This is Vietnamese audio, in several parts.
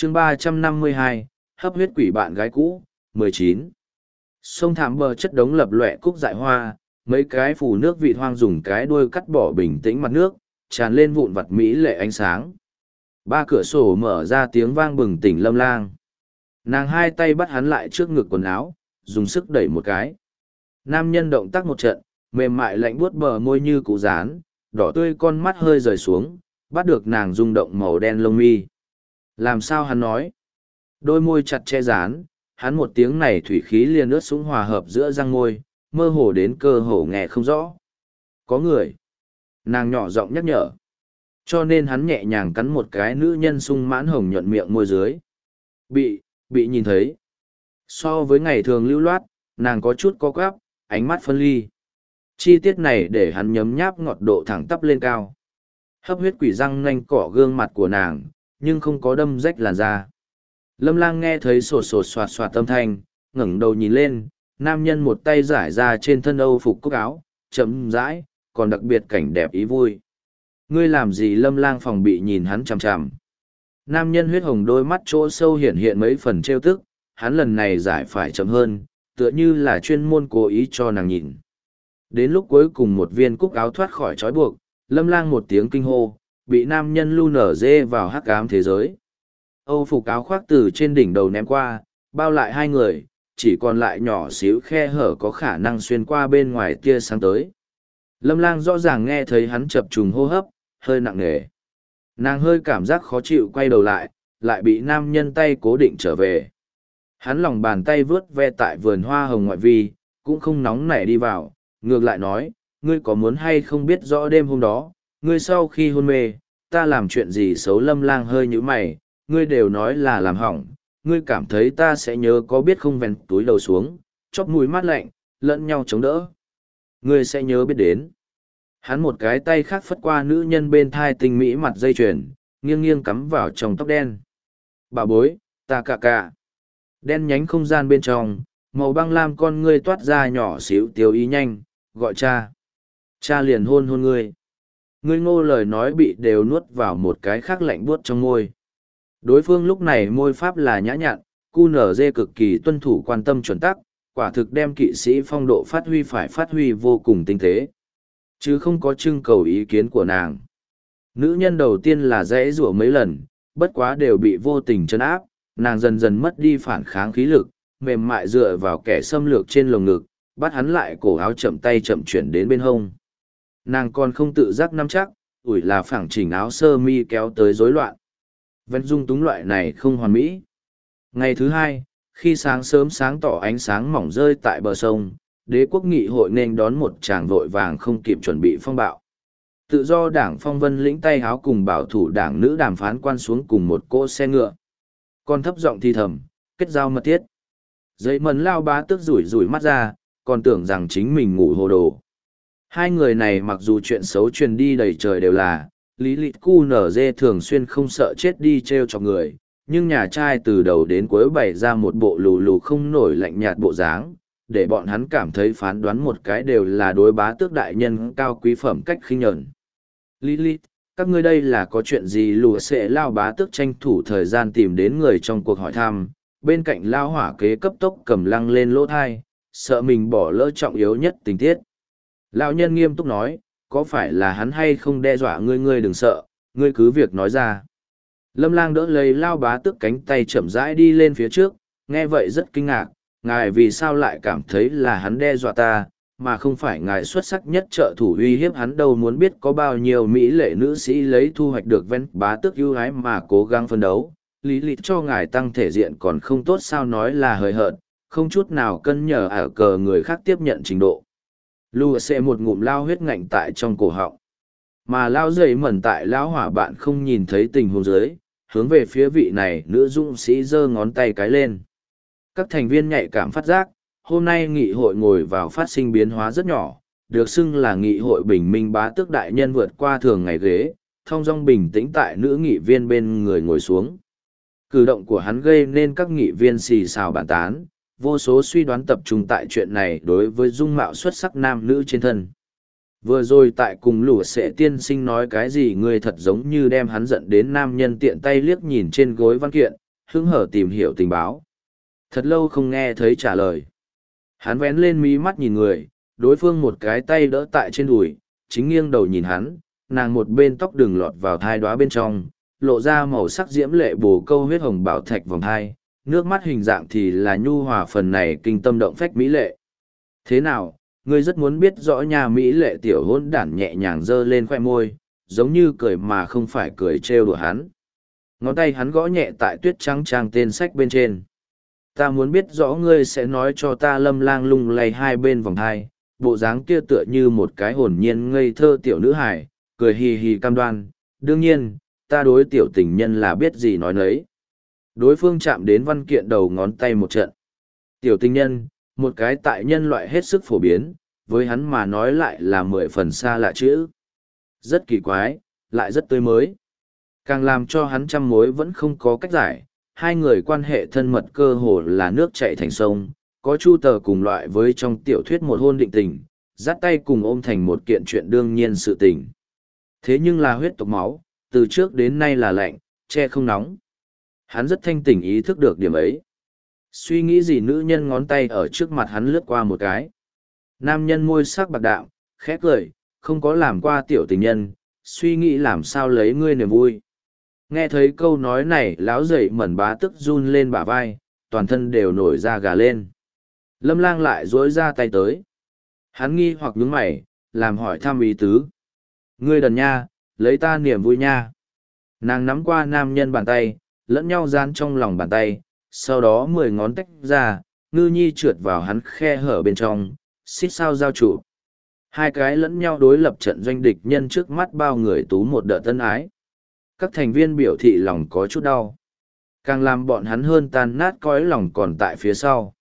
chương 352, hấp huyết quỷ bạn gái cũ, 19. Sông thảm bờ chất đống lập lòe cúc dại hoa, mấy cái phù nước vịt hoang dùng cái đuôi cắt bỏ bình tĩnh mặt nước, tràn lên vụn vặt mỹ lệ ánh sáng. Ba cửa sổ mở ra tiếng vang bừng tỉnh Lâm Lang. Nàng hai tay bắt hắn lại trước ngực quần áo, dùng sức đẩy một cái. Nam nhân động tác một trận, mềm mại lạnh buốt bờ môi như củ rán, đỏ tươi con mắt hơi rời xuống, bắt được nàng rung động màu đen lông mi. Làm sao hắn nói? Đôi môi chặt che dán, hắn một tiếng này thủy khí liền ướt sũng hòa hợp giữa răng môi, mơ hồ đến cơ hồ nghe không rõ. Có người. Nàng nhỏ giọng nhắc nhở. Cho nên hắn nhẹ nhàng cắn một cái nữ nhân sung mãn hồng nhuận miệng môi dưới. Bị nhìn thấy. So với ngày thường lưu loát, nàng có chút co quắp, ánh mắt phân ly. Chi tiết này để hắn nhấm nháp ngọt độ thẳng tắp lên cao. Hấp huyết quỷ răng nanh cỏ gương mặt của nàng, nhưng không có đâm rách làn da. Lâm Lang nghe thấy sột sột soạt soạt âm thanh, ngẩng đầu nhìn lên, nam nhân một tay giải ra trên thân âu phục cúc áo, chậm rãi, còn đặc biệt cảnh đẹp ý vui. Ngươi làm gì? Lâm Lang phòng bị nhìn hắn chằm chằm. Nam nhân huyết hồng đôi mắt chỗ sâu hiện hiện mấy phần trêu tức, hắn lần này giải phải chậm hơn, tựa như là chuyên môn cố ý cho nàng nhìn. Đến lúc cuối cùng một viên cúc áo thoát khỏi trói buộc, Lâm Lang một tiếng kinh hô, bị nam nhân lu nở dê vào hắc ám thế giới. Âu phục áo khoác từ trên đỉnh đầu ném qua, bao lại hai người, chỉ còn lại nhỏ xíu khe hở có khả năng xuyên qua bên ngoài tia sáng tới. Lâm Lang rõ ràng nghe thấy hắn chập trùng hô hấp, hơi nặng nề. Nàng hơi cảm giác khó chịu quay đầu lại bị nam nhân tay cố định trở về. Hắn lòng bàn tay vướt ve tại vườn hoa hồng ngoại vi, cũng không nóng nảy đi vào, ngược lại nói, ngươi có muốn hay không biết rõ đêm hôm đó, ngươi sau khi hôn mê, ta làm chuyện gì xấu? Lâm Lang hơi nhíu mày, ngươi đều nói là làm hỏng, ngươi cảm thấy ta sẽ nhớ có biết không? Vén túi đầu xuống, chóp mũi mát lạnh, lẫn nhau chống đỡ. Ngươi sẽ nhớ biết đến. Hắn một cái tay khác phất qua nữ nhân bên thai tinh mỹ mặt dây chuyền, nghiêng nghiêng cắm vào trong tóc đen. Bà bối, ta cả. Đen nhánh không gian bên trong, màu băng lam con ngươi toát ra nhỏ xíu tiêu ý nhanh, gọi cha. Cha liền hôn ngươi. Ngươi ngô lời nói bị đều nuốt vào một cái khác lạnh buốt trong môi. Đối phương lúc này môi pháp là nhã nhặn, QNZ cực kỳ tuân thủ quan tâm chuẩn tắc, quả thực đem kỵ sĩ phong độ phát huy vô cùng tinh tế. Chứ không có trưng cầu ý kiến của nàng. Nữ nhân đầu tiên là dãy rủa mấy lần, bất quá đều bị vô tình trấn áp, nàng dần dần mất đi phản kháng khí lực, mềm mại dựa vào kẻ xâm lược trên lồng ngực, bắt hắn lại cổ áo chậm tay chậm chuyển đến bên hông. Nàng còn không tự giác nắm chắc, ủi là phẳng chỉnh áo sơ mi kéo tới rối loạn. Vén dung túng loại này không hoàn mỹ. Ngày thứ hai, khi sáng sớm sáng tỏ ánh sáng mỏng rơi tại bờ sông, đế quốc nghị hội nên đón một tràng vội vàng không kịp chuẩn bị phong bạo. Tự do đảng phong vân lĩnh tay háo cùng bảo thủ đảng nữ đàm phán quan xuống cùng một cỗ xe ngựa. Còn thấp giọng thì thầm, kết giao mật thiết. Giấy mần lao bá tức rủi rủi mắt ra, còn tưởng rằng chính mình ngủ hồ đồ. Hai người này mặc dù chuyện xấu truyền đi đầy trời đều là, lý lịch cu nở dê thường xuyên không sợ chết đi treo cho người, nhưng nhà trai từ đầu đến cuối bày ra một bộ lù lù không nổi lạnh nhạt bộ dáng, để bọn hắn cảm thấy phán đoán một cái đều là đối bá tước đại nhân cao quý phẩm cách khinh nhẫn. Lilith, các ngươi đây là có chuyện gì? Lùa sẽ lao bá tước tranh thủ thời gian tìm đến người trong cuộc hỏi thăm, bên cạnh lao hỏa kế cấp tốc cầm lăng lên lỗ thai, sợ mình bỏ lỡ trọng yếu nhất tình tiết. Lão nhân nghiêm túc nói, có phải là hắn hay không đe dọa ngươi? Ngươi đừng sợ, ngươi cứ việc nói ra. Lâm Lang đỡ lấy lao bá tước cánh tay chậm rãi đi lên phía trước, nghe vậy rất kinh ngạc, ngài vì sao lại cảm thấy là hắn đe dọa ta, mà không phải ngài xuất sắc nhất trợ thủ uy hiếp hắn? Đâu muốn biết có bao nhiêu mỹ lệ nữ sĩ lấy thu hoạch được ven bá tước ưu ái mà cố gắng phân đấu. Lý lịch cho ngài tăng thể diện còn không tốt sao? Nói là hời hợt, không chút nào cân nhờ ở cờ người khác tiếp nhận trình độ. Lùa sẽ một ngụm lao huyết ngạnh tại trong cổ họng, mà lao dày mẩn tại lão hỏa bạn không nhìn thấy tình huống dưới, hướng về phía vị này nữ dũng sĩ giơ ngón tay cái lên. Các thành viên nhạy cảm phát giác, hôm nay nghị hội ngồi vào phát sinh biến hóa rất nhỏ, được xưng là nghị hội bình minh bá tước đại nhân vượt qua thường ngày ghế, thong dong bình tĩnh tại nữ nghị viên bên người ngồi xuống. Cử động của hắn gây nên các nghị viên xì xào bàn tán, vô số suy đoán tập trung tại chuyện này đối với dung mạo xuất sắc nam nữ trên thân. Vừa rồi tại cùng lũ sẽ tiên sinh nói cái gì, người thật giống như đem hắn giận đến nam nhân tiện tay liếc nhìn trên gối văn kiện, hứng hở tìm hiểu tình báo. Thật lâu không nghe thấy trả lời. Hắn vén lên mí mắt nhìn người, đối phương một cái tay đỡ tại trên đùi, chính nghiêng đầu nhìn hắn, nàng một bên tóc đường lọt vào thai đóa bên trong, lộ ra màu sắc diễm lệ bồ câu huyết hồng bảo thạch vòng thai, nước mắt hình dạng thì là nhu hòa phần này kinh tâm động phách mỹ lệ. Thế nào, ngươi rất muốn biết rõ nhà mỹ lệ tiểu hôn đản nhẹ nhàng giơ lên khoe môi, giống như cười mà không phải cười trêu đùa hắn. Ngón tay hắn gõ nhẹ tại tuyết trắng trang tên sách bên trên. Ta muốn biết rõ ngươi sẽ nói cho ta. Lâm Lang lung lay hai bên vòng thai, bộ dáng kia tựa như một cái hồn nhiên ngây thơ tiểu nữ hài, cười hì hì cam đoan. Đương nhiên, ta đối tiểu tình nhân là biết gì nói nấy. Đối phương chạm đến văn kiện đầu ngón tay một trận. Tiểu tình nhân, một cái tại nhân loại hết sức phổ biến, với hắn mà nói lại là 10 phần xa lạ chữ. Rất kỳ quái, lại rất tươi mới. Càng làm cho hắn trăm mối vẫn không có cách giải, hai người quan hệ thân mật cơ hồ là nước chảy thành sông, có chu tờ cùng loại với trong tiểu thuyết một hôn định tình, dắt tay cùng ôm thành một kiện chuyện đương nhiên sự tình. Thế nhưng là huyết tộc máu, từ trước đến nay là lạnh, che không nóng. Hắn rất thanh tỉnh ý thức được điểm ấy. Suy nghĩ gì nữ nhân ngón tay ở trước mặt hắn lướt qua một cái. Nam nhân môi sắc bạc đạm, khẽ cười, không có làm qua tiểu tình nhân, suy nghĩ làm sao lấy ngươi niềm vui. Nghe thấy câu nói này lão dậy mẩn bá tức run lên bả vai, toàn thân đều nổi da gà lên. Lâm Lang lại dối ra tay tới. Hắn nghi hoặc nhướng mày, làm hỏi thăm ý tứ. Ngươi đần nha, lấy ta niềm vui nha. Nàng nắm qua nam nhân bàn tay, lẫn nhau gian trong lòng bàn tay, sau đó 10 ngón tách ra, ngư nhi trượt vào hắn khe hở bên trong, xít sao giao chủ. Hai cái lẫn nhau đối lập trận doanh địch nhân trước mắt bao người tú một đợt tân ái. Các thành viên biểu thị lòng có chút đau. Càng làm bọn hắn hơn tan nát cõi lòng còn tại phía sau.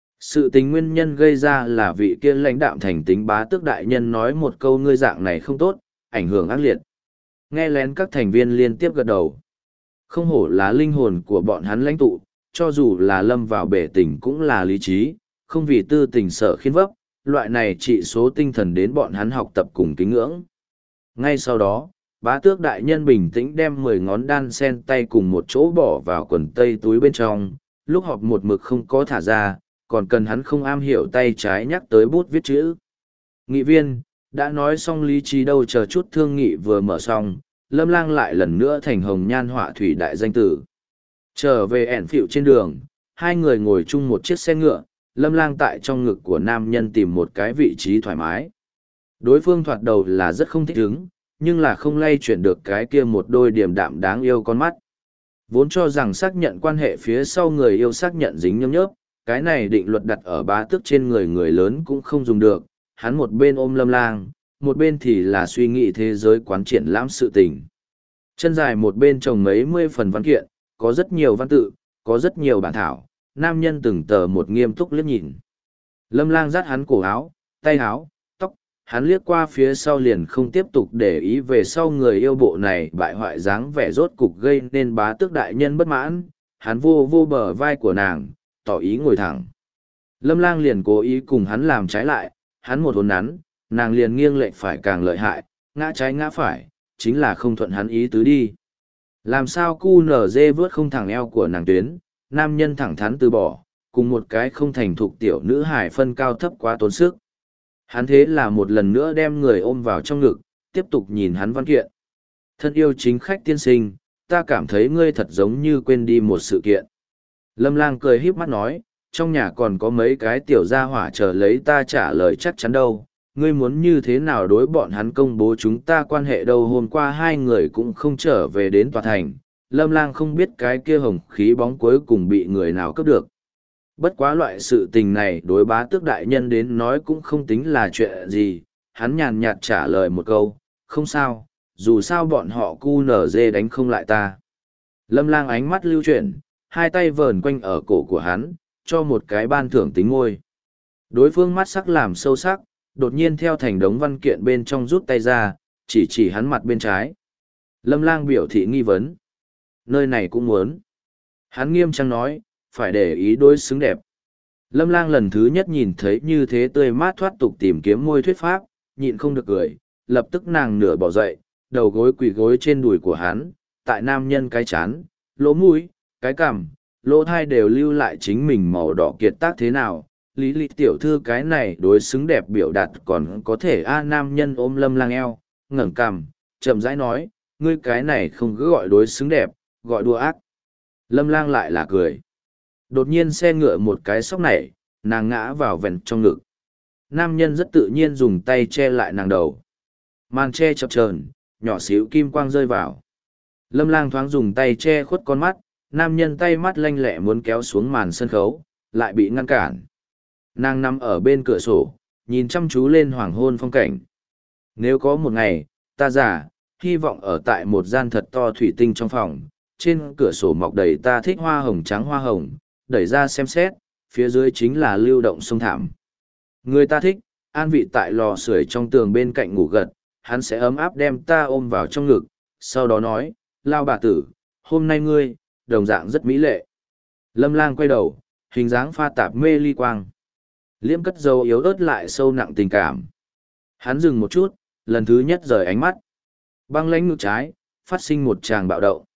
Sự tình nguyên nhân gây ra là vị kia lãnh đạm thành tính bá tước đại nhân nói một câu ngươi dạng này không tốt, ảnh hưởng ác liệt. Nghe lén các thành viên liên tiếp gật đầu. Không hổ là linh hồn của bọn hắn lãnh tụ, cho dù là lâm vào bể tình cũng là lý trí, không vì tư tình sợ khiến vấp, loại này trị số tinh thần đến bọn hắn học tập cùng kính ngưỡng. Ngay sau đó, bá tước đại nhân bình tĩnh đem 10 ngón đan sen tay cùng một chỗ bỏ vào quần tây túi bên trong, lúc họp một mực không có thả ra, còn cần hắn không am hiểu tay trái nhắc tới bút viết chữ. Nghị viên, đã nói xong lý trí đâu chờ chút thương nghị vừa mở xong, Lâm Lang lại lần nữa thành hồng nhan họa thủy đại danh tử. Trở về ẻn phịu trên đường, hai người ngồi chung một chiếc xe ngựa, Lâm Lang tại trong ngực của nam nhân tìm một cái vị trí thoải mái. Đối phương thoạt đầu là rất không thích ứng, nhưng là không lay chuyển được cái kia một đôi điềm đạm đáng yêu con mắt. Vốn cho rằng xác nhận quan hệ phía sau người yêu xác nhận dính nhớp nhớp, cái này định luật đặt ở bá tước trên người người lớn cũng không dùng được, hắn một bên ôm Lâm Lang, một bên thì là suy nghĩ thế giới quán triển lãm sự tình. Chân dài một bên trồng mấy mươi phần văn kiện, có rất nhiều văn tự, có rất nhiều bản thảo, nam nhân từng tờ một nghiêm túc liếc nhìn. Lâm Lang dắt hắn cổ áo, tay áo, tóc, hắn liếc qua phía sau liền không tiếp tục để ý về sau người yêu bộ này bại hoại dáng vẻ rốt cục gây nên bá tước đại nhân bất mãn, hắn vô vô bờ vai của nàng, tỏ ý ngồi thẳng. Lâm Lang liền cố ý cùng hắn làm trái lại, hắn một hôn nắn, nàng liền nghiêng lệch phải càng lợi hại, ngã trái ngã phải, chính là không thuận hắn ý tứ đi. Làm sao cu nở dê vướt không thẳng eo của nàng tuyến, nam nhân thẳng thắn từ bỏ, cùng một cái không thành thục tiểu nữ hải phân cao thấp quá tốn sức. Hắn thế là một lần nữa đem người ôm vào trong ngực, tiếp tục nhìn hắn văn kiện. Thân yêu chính khách tiên sinh, ta cảm thấy ngươi thật giống như quên đi một sự kiện. Lâm Lang cười híp mắt nói, trong nhà còn có mấy cái tiểu gia hỏa chờ lấy ta trả lời chắc chắn đâu. Ngươi muốn như thế nào đối bọn hắn công bố chúng ta quan hệ đâu. Hôm qua hai người cũng không trở về đến tòa thành, Lâm Lang không biết cái kia hồng khí bóng cuối cùng bị người nào cướp được. Bất quá loại sự tình này đối bá tước đại nhân đến nói cũng không tính là chuyện gì, hắn nhàn nhạt trả lời một câu, không sao, dù sao bọn họ cu nở dê đánh không lại ta. Lâm Lang ánh mắt lưu chuyển, hai tay vờn quanh ở cổ của hắn, cho một cái ban thưởng tính ngôi. Đối phương mắt sắc làm sâu sắc, đột nhiên theo thành đống văn kiện bên trong rút tay ra, chỉ hắn mặt bên trái. Lâm Lang biểu thị nghi vấn. Nơi này cũng muốn. Hắn nghiêm trang nói, phải để ý đối xứng đẹp. Lâm Lang lần thứ nhất nhìn thấy như thế tươi mát thoát tục tìm kiếm môi thuyết pháp, nhịn không được cười, lập tức nàng nửa bỏ dậy, đầu gối quỳ gối trên đùi của hắn, tại nam nhân cái chán, lỗ mũi, cái cằm, lỗ thai đều lưu lại chính mình màu đỏ kiệt tác thế nào. Lý lịch tiểu thư cái này đối xứng đẹp biểu đạt còn có thể nam nhân ôm Lâm Lang eo, ngẩng cằm, chậm rãi nói, ngươi cái này không cứ gọi đối xứng đẹp, gọi đùa ác. Lâm Lang lại là cười. Đột nhiên xe ngựa một cái sóc nảy, nàng ngã vào vẹn trong ngực. Nam nhân rất tự nhiên dùng tay che lại nàng đầu. Màn che chập chờn, nhỏ xíu kim quang rơi vào. Lâm Lang thoáng dùng tay che khuất con mắt, nam nhân tay mắt lanh lẹ muốn kéo xuống màn sân khấu, lại bị ngăn cản. Nàng nằm ở bên cửa sổ, nhìn chăm chú lên hoàng hôn phong cảnh. Nếu có một ngày, ta già, hy vọng ở tại một gian thật to thủy tinh trong phòng, trên cửa sổ mọc đầy ta thích hoa hồng trắng hoa hồng, đẩy ra xem xét, phía dưới chính là lưu động sông thảm. Người ta thích, an vị tại lò sưởi trong tường bên cạnh ngủ gật, hắn sẽ ấm áp đem ta ôm vào trong ngực, sau đó nói, lao bà tử, hôm nay ngươi, đồng dạng rất mỹ lệ. Lâm Lang quay đầu, hình dáng pha tạp mê ly quang. Liễm cất dấu yếu ớt lại sâu nặng tình cảm. Hắn dừng một chút, lần thứ nhất rời ánh mắt. Băng lãnh ngực trái, phát sinh một tràng bạo động.